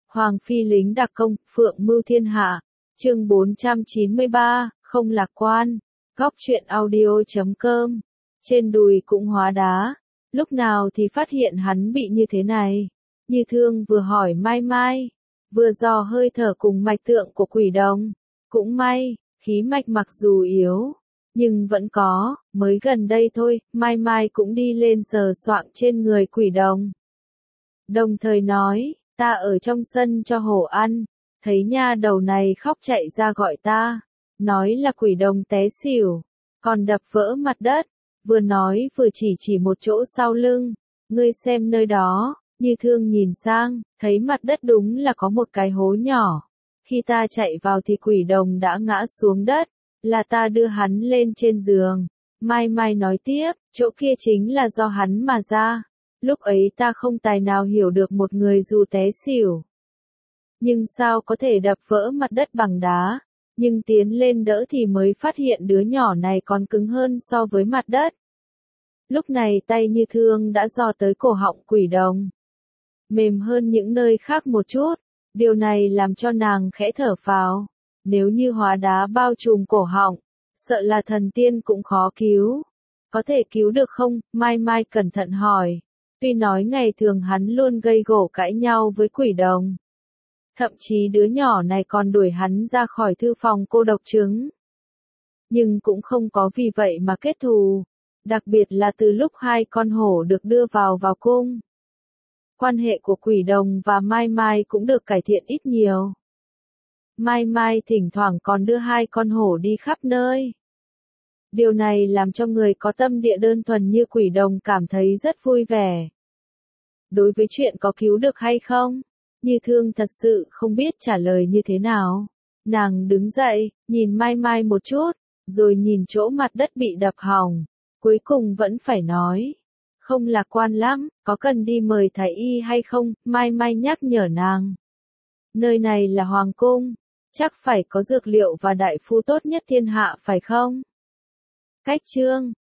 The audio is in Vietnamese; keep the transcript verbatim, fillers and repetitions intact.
Hoàng phi lính đặc công, phượng mưu thiên hạ. Chương bốn trăm chín mươi ba, không lạc quan. Góc truyện audio chấm com. Trên đùi cũng hóa đá. Lúc nào thì phát hiện hắn bị như thế này? Như Thương vừa hỏi Mai Mai, vừa dò hơi thở cùng mạch tượng của quỷ đồng. Cũng may, khí mạch mặc dù yếu, nhưng vẫn có, mới gần đây thôi, Mai Mai cũng đi lên sờ soạng trên người quỷ đồng. Đồng thời nói, ta ở trong sân cho hổ ăn, thấy nha đầu này khóc chạy ra gọi ta, nói là quỷ đồng té xỉu, còn đập vỡ mặt đất, vừa nói vừa chỉ chỉ một chỗ sau lưng, ngươi xem nơi đó. Như Thương nhìn sang, thấy mặt đất đúng là có một cái hố nhỏ. Khi ta chạy vào thì quỷ đồng đã ngã xuống đất, là ta đưa hắn lên trên giường. Mai Mai nói tiếp, chỗ kia chính là do hắn mà ra. Lúc ấy ta không tài nào hiểu được một người dù té xỉu, nhưng sao có thể đập vỡ mặt đất bằng đá, nhưng tiến lên đỡ thì mới phát hiện đứa nhỏ này còn cứng hơn so với mặt đất. Lúc này tay Như Thương đã dò tới cổ họng quỷ đồng, mềm hơn những nơi khác một chút, điều này làm cho nàng khẽ thở phào. Nếu như hóa đá bao trùm cổ họng, sợ là thần tiên cũng khó cứu. Có thể cứu được không? Mai Mai cẩn thận hỏi. Tuy nói ngày thường hắn luôn gây gổ cãi nhau với quỷ đồng, thậm chí đứa nhỏ này còn đuổi hắn ra khỏi thư phòng cô độc chứng, nhưng cũng không có vì vậy mà kết thù, đặc biệt là từ lúc hai con hổ được đưa vào vào cung. Quan hệ của quỷ đồng và Mai Mai cũng được cải thiện ít nhiều. Mai Mai thỉnh thoảng còn đưa hai con hổ đi khắp nơi. Điều này làm cho người có tâm địa đơn thuần như quỷ đồng cảm thấy rất vui vẻ. Đối với chuyện có cứu được hay không, Như Thương thật sự không biết trả lời như thế nào. Nàng đứng dậy, nhìn Mai Mai một chút, rồi nhìn chỗ mặt đất bị đập hỏng. Cuối cùng vẫn phải nói, không lạc quan lắm, có cần đi mời thái y hay không? Mai Mai nhắc nhở nàng. Nơi này là hoàng cung, chắc phải có dược liệu và đại phu tốt nhất thiên hạ phải không? Cách chương